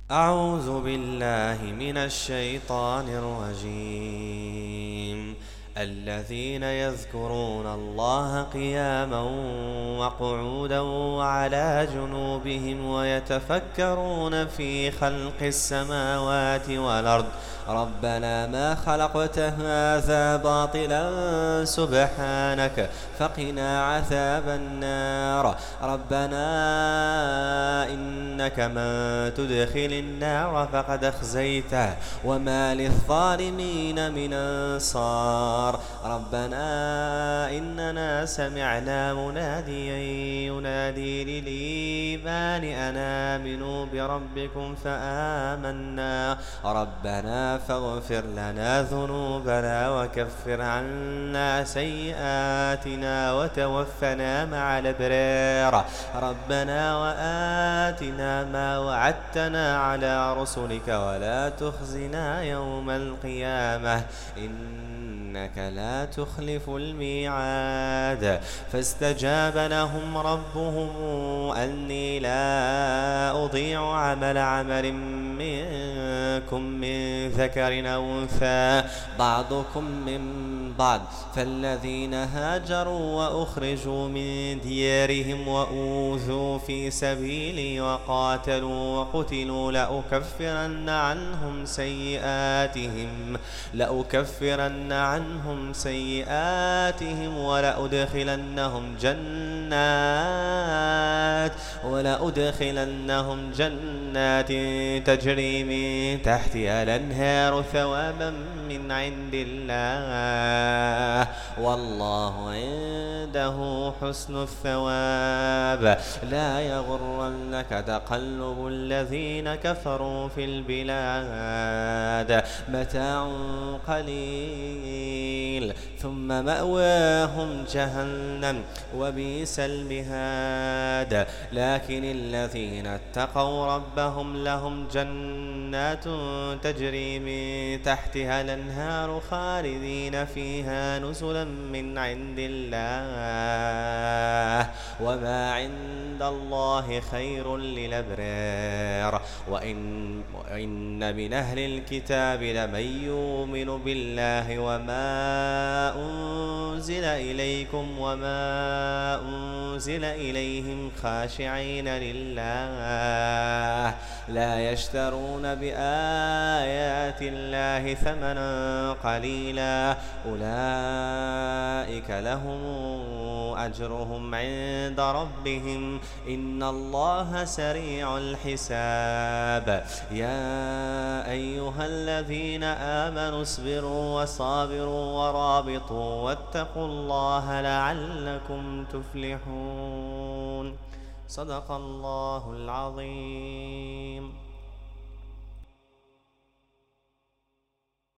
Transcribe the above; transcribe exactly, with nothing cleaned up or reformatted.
أعوذ بالله من الشيطان الرجيم. الذين يذكرون الله قياما وقعودا وعلى جنوبهم ويتفكرون في خلق السماوات والأرض ربنا ما خلقت هذا باطلا سبحانك فقنا عذاب النار. ربنا إنك من تدخل النار فقد أخزيته وما للظالمين من أنصار. ربنا إننا سمعنا مناديا ينادي للإيمان أن آمنوا بربكم فآمنا ربنا فاغفر لنا ذنوبنا وكفر عنا سيئاتنا وتوفنا مع الأبرار. ربنا وآتنا ما وعدتنا على رسلك ولا تخزنا يوم القيامة إنك لا تخلف الميعاد. فاستجاب لهم ربهم أني لا أضيع عمل عمل منكم من ذكر أو أنثى بعضكم من بعض فالذين هاجروا وأخرجوا من ديارهم وأوذوا في سبيلي وقاتلوا وقتلوا لأكفرن عنهم سيئاتهم لأكفرن عنهم سيئاتهم ولأدخلنهم جنات ولأدخلنهم جنات تجري من تحتها الأنهار ثوابا من عند الله والله عنده حسن الثواب. لا يغرنك تقلب الذين كفروا في البلاد متاع قليل ثم مأواهم جهنم وبئس المهاد. لكن الذين اتقوا ربهم لهم جنات تجري من تحتها الأنهار خالدين فيها نزلا من عند الله وما عند الله خير للأبرار. وإن, وإن من أهل الكتاب لمن يؤمن بالله وما أنزل إليكم وما أنزل إليهم خاشعين لله لا يشترون بآيات الله ثمنا قليلا أولئك لهم أجرهم عند ربهم إن الله سريع الحساب. يا أيها الذين آمنوا اصبروا وصابروا ورابطوا واتقوا الله لعلكم تفلحون. صدق الله العظيم.